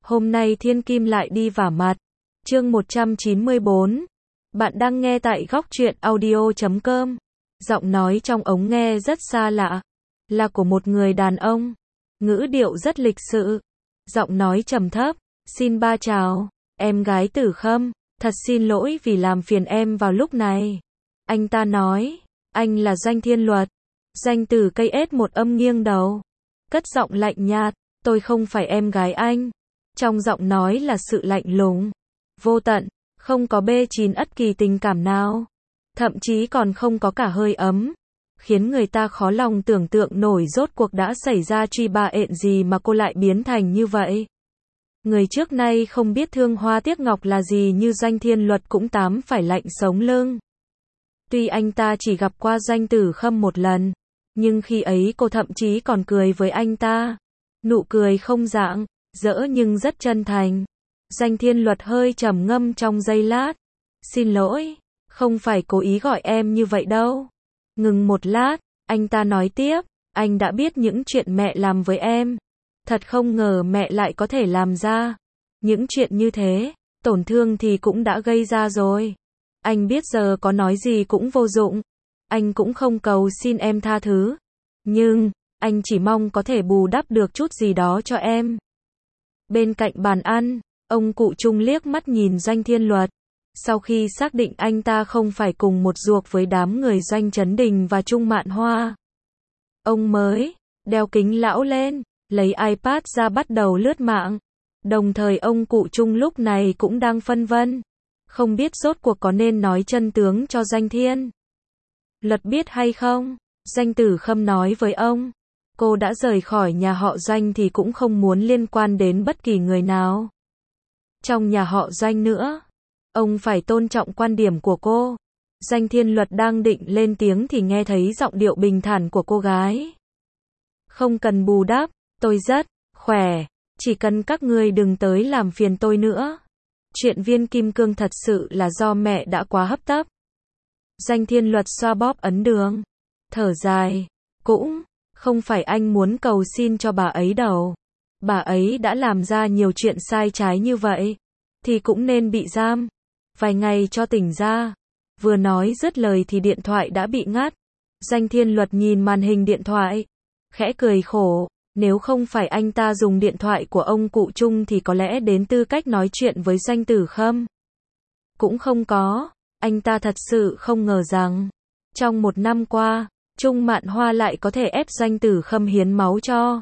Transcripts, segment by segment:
Hôm nay thiên kim lại đi vả mặt. Chương 194. Bạn đang nghe tại góc truyện audio.com. Giọng nói trong ống nghe rất xa lạ. Là của một người đàn ông. Ngữ điệu rất lịch sự. Giọng nói trầm thấp. Xin ba chào. Em gái Tử Khâm. Thật xin lỗi vì làm phiền em vào lúc này. Anh ta nói. Anh là Doanh Thiên Luật. Doanh Tử cây ết một âm nghiêng đầu. Cất giọng lạnh nhạt. Tôi không phải em gái anh. Trong giọng nói là sự lạnh lùng, vô tận, không có bê chín ất kỳ tình cảm nào. Thậm chí còn không có cả hơi ấm. Khiến người ta khó lòng tưởng tượng nổi rốt cuộc đã xảy ra truy bạ ện gì mà cô lại biến thành như vậy. Người trước nay không biết thương hoa tiếc ngọc là gì như Doanh Thiên Luật cũng tám phải lạnh sống lưng. Tuy anh ta chỉ gặp qua Doanh Tử Khâm một lần, nhưng khi ấy cô thậm chí còn cười với anh ta. Nụ cười không rạng rỡ nhưng rất chân thành. Doanh Thiên Luật hơi trầm ngâm trong giây lát. Xin lỗi, không phải cố ý gọi em như vậy đâu. Ngừng một lát, anh ta nói tiếp, anh đã biết những chuyện mẹ làm với em. Thật không ngờ mẹ lại có thể làm ra những chuyện như thế, tổn thương thì cũng đã gây ra rồi. Anh biết giờ có nói gì cũng vô dụng. Anh cũng không cầu xin em tha thứ. Nhưng, anh chỉ mong có thể bù đắp được chút gì đó cho em. Bên cạnh bàn ăn, ông cụ Trung liếc mắt nhìn Doanh Thiên Luật. Sau khi xác định anh ta không phải cùng một ruột với đám người Doanh Chấn Đình và Trung Mạn Hoa, ông mới đeo kính lão lên, lấy iPad ra bắt đầu lướt mạng. Đồng thời ông cụ Trung lúc này cũng đang phân vân, không biết rốt cuộc có nên nói chân tướng cho Doanh Thiên Luật biết hay không. Doanh Tử Khâm nói với ông, cô đã rời khỏi nhà họ Doanh thì cũng không muốn liên quan đến bất kỳ người nào trong nhà họ Doanh nữa. Ông phải tôn trọng quan điểm của cô. Doanh Thiên Luật đang định lên tiếng thì nghe thấy giọng điệu bình thản của cô gái. Không cần bù đắp, tôi rất khỏe, chỉ cần các ngươi đừng tới làm phiền tôi nữa. Chuyện viên kim cương thật sự là do mẹ đã quá hấp tấp. Doanh Thiên Luật xoa bóp ấn đường, thở dài, cũng không phải anh muốn cầu xin cho bà ấy đâu. Bà ấy đã làm ra nhiều chuyện sai trái như vậy, thì cũng nên bị giam vài ngày cho tỉnh ra. Vừa nói dứt lời thì điện thoại đã bị ngắt. Doanh Thiên Luật nhìn màn hình điện thoại, khẽ cười khổ. Nếu không phải anh ta dùng điện thoại của ông cụ Trung thì có lẽ đến tư cách nói chuyện với Doanh Tử Khâm cũng không có. Anh ta thật sự không ngờ rằng trong một năm qua, Trung Mạn Hoa lại có thể ép Doanh Tử Khâm hiến máu cho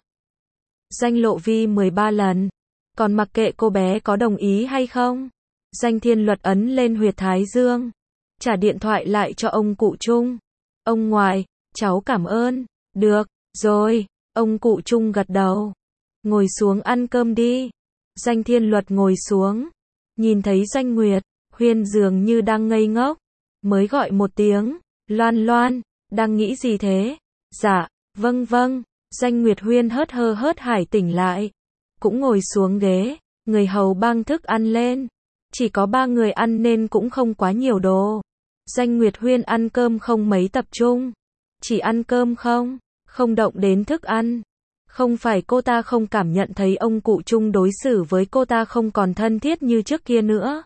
Doanh Lộ Vi 13 lần. Còn mặc kệ cô bé có đồng ý hay không. Doanh Thiên Luật ấn lên huyệt thái dương, trả điện thoại lại cho ông cụ Trung. Ông ngoại, cháu cảm ơn. Được rồi, ông cụ Trung gật đầu. Ngồi xuống ăn cơm đi. Doanh Thiên Luật ngồi xuống, nhìn thấy Doanh Nguyệt Huyên dường như đang ngây ngốc, mới gọi một tiếng, Loan Loan, đang nghĩ gì thế? Dạ, vâng vâng. Doanh Nguyệt Huyên hớt hải tỉnh lại, cũng ngồi xuống ghế, người hầu bưng thức ăn lên. Chỉ có 3 người ăn nên cũng không quá nhiều đồ. Doanh Nguyệt Huyên ăn cơm không mấy tập trung, chỉ ăn cơm không động đến thức ăn. Không phải cô ta không cảm nhận thấy ông cụ Trung đối xử với cô ta không còn thân thiết như trước kia nữa.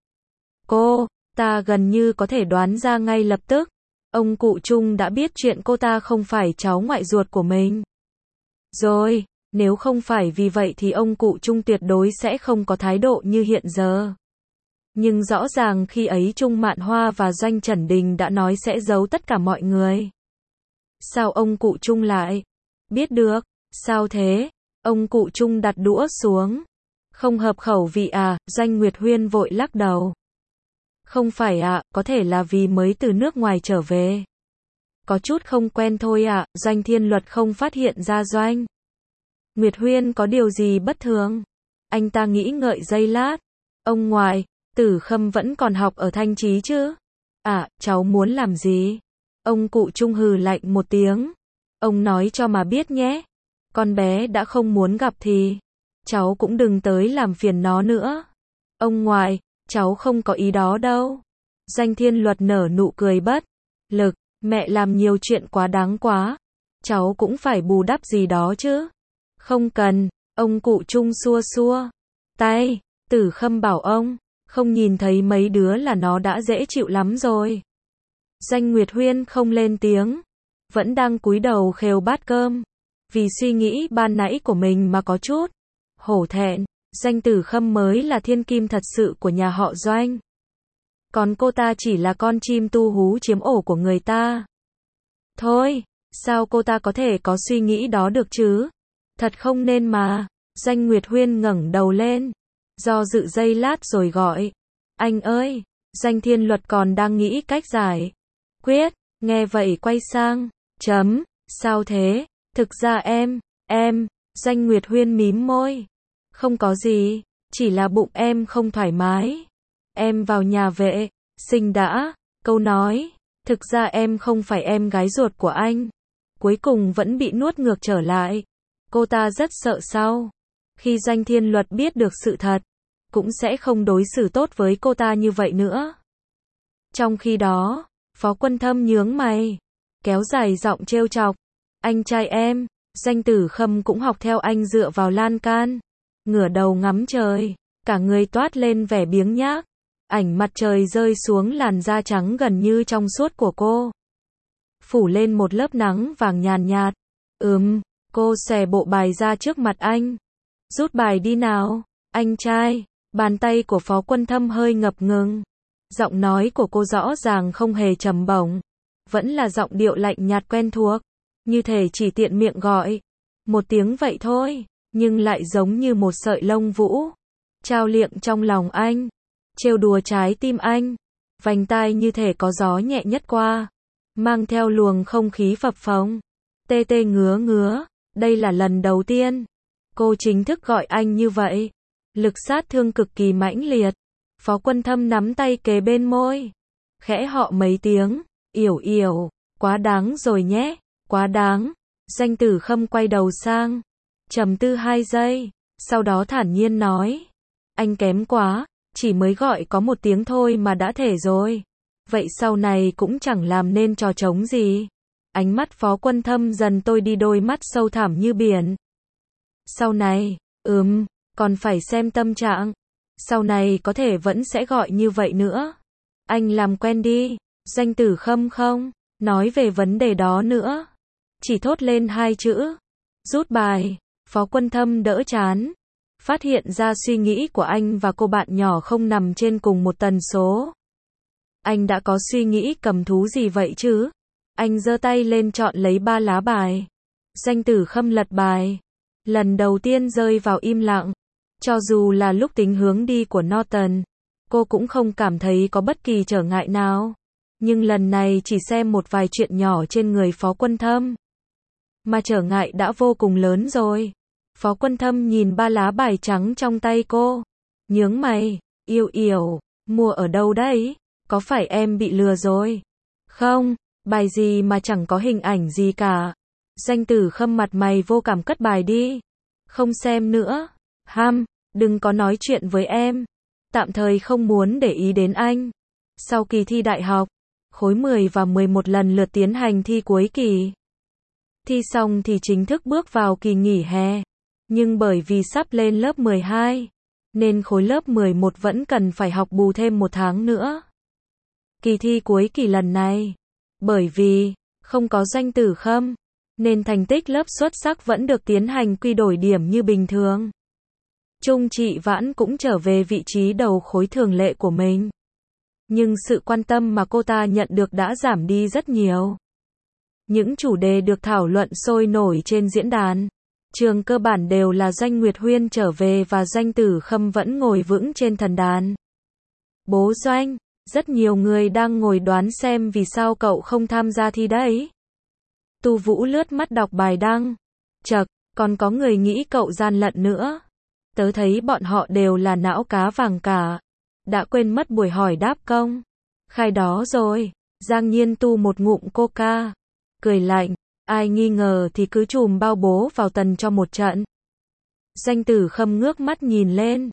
Cô ta gần như có thể đoán ra ngay lập tức. Ông cụ Trung đã biết chuyện cô ta không phải cháu ngoại ruột của mình rồi. Nếu không phải vì vậy thì ông cụ Trung tuyệt đối sẽ không có thái độ như hiện giờ. Nhưng rõ ràng khi ấy Trung Mạn Hoa và Doanh Chẩn Đình đã nói sẽ giấu tất cả mọi người. Sao ông cụ Trung lại biết được? Sao thế? Ông cụ Trung đặt đũa xuống. Không hợp khẩu vị à? Doanh Nguyệt Huyên vội lắc đầu. Không phải ạ, có thể là vì mới từ nước ngoài trở về. Có chút không quen thôi ạ. Doanh Thiên Luật không phát hiện ra Doanh Nguyệt Huyên có điều gì bất thường. Anh ta nghĩ ngợi giây lát. Ông ngoại, Tử Khâm vẫn còn học ở Thanh Chí chứ? À, cháu muốn làm gì? Ông cụ Trung hừ lạnh một tiếng. Ông nói cho mà biết nhé. Con bé đã không muốn gặp thì cháu cũng đừng tới làm phiền nó nữa. Ông ngoại, cháu không có ý đó đâu. Doanh Thiên Luật nở nụ cười bất lực. Mẹ làm nhiều chuyện quá đáng quá. Cháu cũng phải bù đắp gì đó chứ. Không cần. Ông cụ Trung xua xua tay. Tử Khâm bảo ông, không nhìn thấy mấy đứa là nó đã dễ chịu lắm rồi. Doanh Nguyệt Huyên không lên tiếng, vẫn đang cúi đầu khều bát cơm, vì suy nghĩ ban nãy của mình mà có chút hổ thẹn. Doanh Tử Khâm mới là thiên kim thật sự của nhà họ Doanh. Còn cô ta chỉ là con chim tu hú chiếm ổ của người ta. Thôi, sao cô ta có thể có suy nghĩ đó được chứ? Thật không nên mà. Doanh Nguyệt Huyên ngẩng đầu lên, do dự giây lát rồi gọi. Anh ơi, Doanh Thiên Luật còn đang nghĩ cách giải quyết. Nghe vậy quay sang, sao thế? Thực ra em, Doanh Nguyệt Huyên mím môi. Không có gì, chỉ là bụng em không thoải mái. Em vào nhà vệ sinh đã. Câu nói, thực ra em không phải em gái ruột của anh, cuối cùng vẫn bị nuốt ngược trở lại. Cô ta rất sợ sau khi Doanh Thiên Luật biết được sự thật, cũng sẽ không đối xử tốt với cô ta như vậy nữa. Trong khi đó, Phó Quân Thâm nhướng mày, kéo dài giọng trêu chọc. Anh trai em. Doanh Tử Khâm cũng học theo anh dựa vào lan can, ngửa đầu ngắm trời, cả người toát lên vẻ biếng nhác. Ảnh mặt trời rơi xuống làn da trắng gần như trong suốt của cô, phủ lên một lớp nắng vàng nhàn nhạt. Cô xòe bộ bài ra trước mặt anh. Rút bài đi nào, anh trai. Bàn tay của Phó Quân Thâm hơi ngập ngừng. Giọng nói của cô rõ ràng không hề trầm bổng, vẫn là giọng điệu lạnh nhạt quen thuộc, như thể chỉ tiện miệng gọi một tiếng vậy thôi, nhưng lại giống như một sợi lông vũ trao liệng trong lòng anh, trêu đùa trái tim anh. Vành tai như thể có gió nhẹ nhất qua, mang theo luồng không khí phập phồng. Tê tê ngứa ngứa. Đây là lần đầu tiên cô chính thức gọi anh như vậy. Lực sát thương cực kỳ mãnh liệt. Phó Quân Thâm nắm tay kề bên môi, khẽ họ mấy tiếng. Yểu, quá đáng rồi nhé, quá đáng. Doanh Tử Khâm quay đầu sang, trầm tư 2 giây, sau đó thản nhiên nói. Anh kém quá, chỉ mới gọi có 1 tiếng thôi mà đã thể rồi. Vậy sau này cũng chẳng làm nên trò trống gì. Ánh mắt Phó Quân Thâm dần tôi đi, đôi mắt sâu thẳm như biển. Sau này, còn phải xem tâm trạng. Sau này có thể vẫn sẽ gọi như vậy nữa. Anh làm quen đi. Doanh Tử Khâm không nói về vấn đề đó nữa, chỉ thốt lên 2 chữ. Rút bài. Phó Quân Thâm đỡ chán, phát hiện ra suy nghĩ của anh và cô bạn nhỏ không nằm trên cùng một tần số. Anh đã có suy nghĩ cầm thú gì vậy chứ? Anh giơ tay lên chọn lấy 3 lá bài. Doanh Tử Khâm lật bài, lần đầu tiên rơi vào im lặng. Cho dù là lúc tính hướng đi của Norton, cô cũng không cảm thấy có bất kỳ trở ngại nào. Nhưng lần này chỉ xem một vài chuyện nhỏ trên người Phó Quân Thâm, mà trở ngại đã vô cùng lớn rồi. Phó Quân Thâm nhìn 3 lá bài trắng trong tay cô, nhướng mày. Yểu, mua ở đâu đấy? Có phải em bị lừa rồi? Không, bài gì mà chẳng có hình ảnh gì cả. Doanh Tử Khâm mặt mày vô cảm cất bài đi. Không xem nữa. Đừng có nói chuyện với em. Tạm thời không muốn để ý đến anh. Sau kỳ thi đại học, khối 10 và 11 lần lượt tiến hành thi cuối kỳ. Thi xong thì chính thức bước vào kỳ nghỉ hè. Nhưng bởi vì sắp lên lớp 12, nên khối lớp 11 vẫn cần phải học bù thêm 1 tháng nữa. Kỳ thi cuối kỳ lần này, bởi vì không có Doanh Tử Khâm, nên thành tích lớp xuất sắc vẫn được tiến hành quy đổi điểm như bình thường. Trung Trị Vãn cũng trở về vị trí đầu khối thường lệ của mình. Nhưng sự quan tâm mà cô ta nhận được đã giảm đi rất nhiều. Những chủ đề được thảo luận sôi nổi trên diễn đàn trường cơ bản đều là Doanh Nguyệt Huyên trở về và Doanh Tử Khâm vẫn ngồi vững trên thần đàn. Bố Doanh, rất nhiều người đang ngồi đoán xem vì sao cậu không tham gia thi đấy. Tu Vũ lướt mắt đọc bài đăng. Chậc, còn có người nghĩ cậu gian lận nữa. Tớ thấy bọn họ đều là não cá vàng cả. Đã quên mất buổi hỏi đáp công khai đó rồi. Giang Nhiên tu một ngụm coca, cười lạnh. Ai nghi ngờ thì cứ chùm bao bố vào tần cho một trận. Doanh Tử Khâm ngước mắt nhìn lên.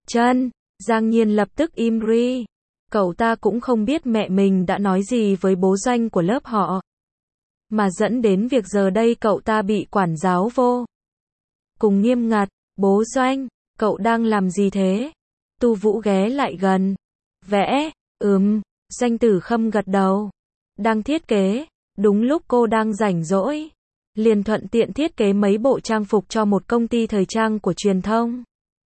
Giang Nhiên lập tức im ri. Cậu ta cũng không biết mẹ mình đã nói gì với bố Doanh của lớp họ, mà dẫn đến việc giờ đây cậu ta bị quản giáo vô cùng nghiêm ngặt. Bố Doanh, Cậu đang làm gì thế? Tu Vũ ghé lại gần. Vẽ, Doanh Tử Khâm gật đầu. Đang thiết kế, đúng lúc cô đang rảnh rỗi. Liền thuận tiện thiết kế mấy bộ trang phục cho một công ty thời trang của truyền thông.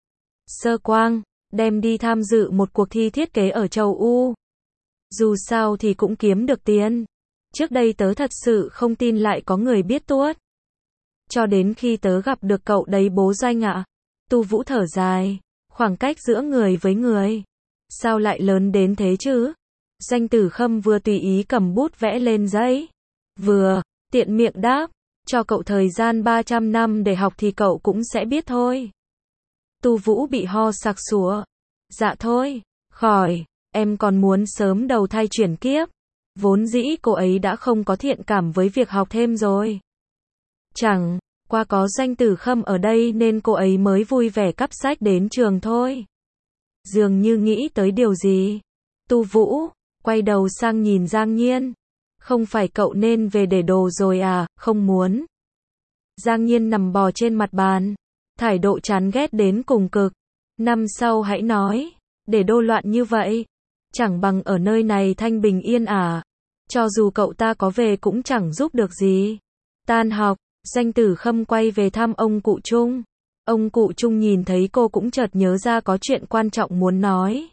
Sơ Quang, đem đi tham dự một cuộc thi thiết kế ở châu U. Dù sao thì cũng kiếm được tiền. Trước đây tớ thật sự không tin lại có người biết tuốt. Cho đến khi tớ gặp được cậu đấy bố Doanh ạ. Tu Vũ thở dài. Khoảng cách giữa người với người. Sao lại lớn đến thế chứ? Doanh Tử Khâm vừa tùy ý cầm bút vẽ lên giấy. Vừa, tiện miệng đáp. Cho cậu thời gian 300 năm để học thì cậu cũng sẽ biết thôi. Tu Vũ bị ho sặc sụa. Dạ thôi, khỏi, em còn muốn sớm đầu thai chuyển kiếp. Vốn dĩ cô ấy đã không có thiện cảm với việc học thêm rồi. Chẳng qua có Doanh Tử Khâm ở đây nên cô ấy mới vui vẻ cắp sách đến trường thôi. Dường như nghĩ tới điều gì. Tu Vũ quay đầu sang nhìn Giang Nhiên. Không phải cậu nên về để đồ rồi à? Không muốn. Giang Nhiên nằm bò trên mặt bàn. Thái độ chán ghét đến cùng cực. Năm sau hãy nói. Để đô loạn như vậy. Chẳng bằng ở nơi này thanh bình yên ả. Cho dù cậu ta có về cũng chẳng giúp được gì. Tan học, Doanh Tử Khâm quay về thăm ông cụ Trung. Ông cụ Trung nhìn thấy cô cũng chợt nhớ ra có chuyện quan trọng muốn nói.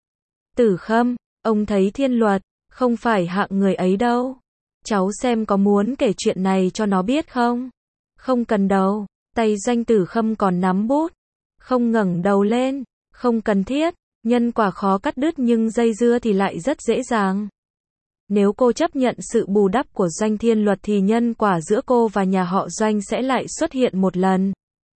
Tử Khâm, ông thấy Thiên Luật, không phải hạng người ấy đâu. Cháu xem có muốn kể chuyện này cho nó biết không? Không cần đâu, tay Doanh Tử Khâm còn nắm bút. Không ngẩng đầu lên, không cần thiết, nhân quả khó cắt đứt nhưng dây dưa thì lại rất dễ dàng. Nếu cô chấp nhận sự bù đắp của Doanh Thiên Luật thì nhân quả giữa cô và nhà họ Doanh sẽ lại xuất hiện một lần.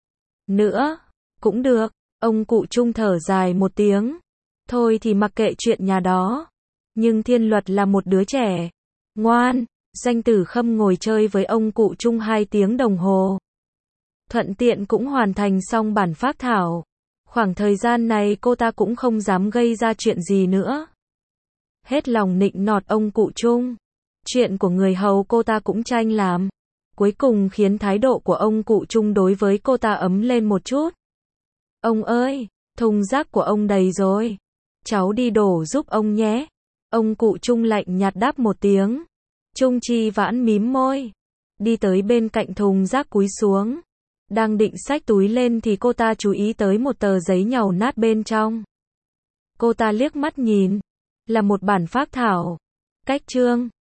Nữa, cũng được, ông cụ Trung thở dài một tiếng. Thôi thì mặc kệ chuyện nhà đó. Nhưng Thiên Luật là một đứa trẻ. Ngoan, Doanh Tử Khâm ngồi chơi với ông cụ Trung 2 tiếng đồng hồ. Thuận tiện cũng hoàn thành xong bản phác thảo. Khoảng thời gian này cô ta cũng không dám gây ra chuyện gì nữa. Hết lòng nịnh nọt ông cụ Trung. Chuyện của người hầu cô ta cũng tranh làm. Cuối cùng khiến thái độ của ông cụ Trung đối với cô ta ấm lên một chút. Ông ơi, thùng rác của ông đầy rồi. Cháu đi đổ giúp ông nhé. Ông cụ Trung lạnh nhạt đáp một tiếng. Trung Chi Vãn mím môi. Đi tới bên cạnh thùng rác cúi xuống. Đang định xách túi lên thì cô ta chú ý tới một tờ giấy nhàu nát bên trong. Cô ta liếc mắt nhìn. Là một bản phác thảo. Cách chương.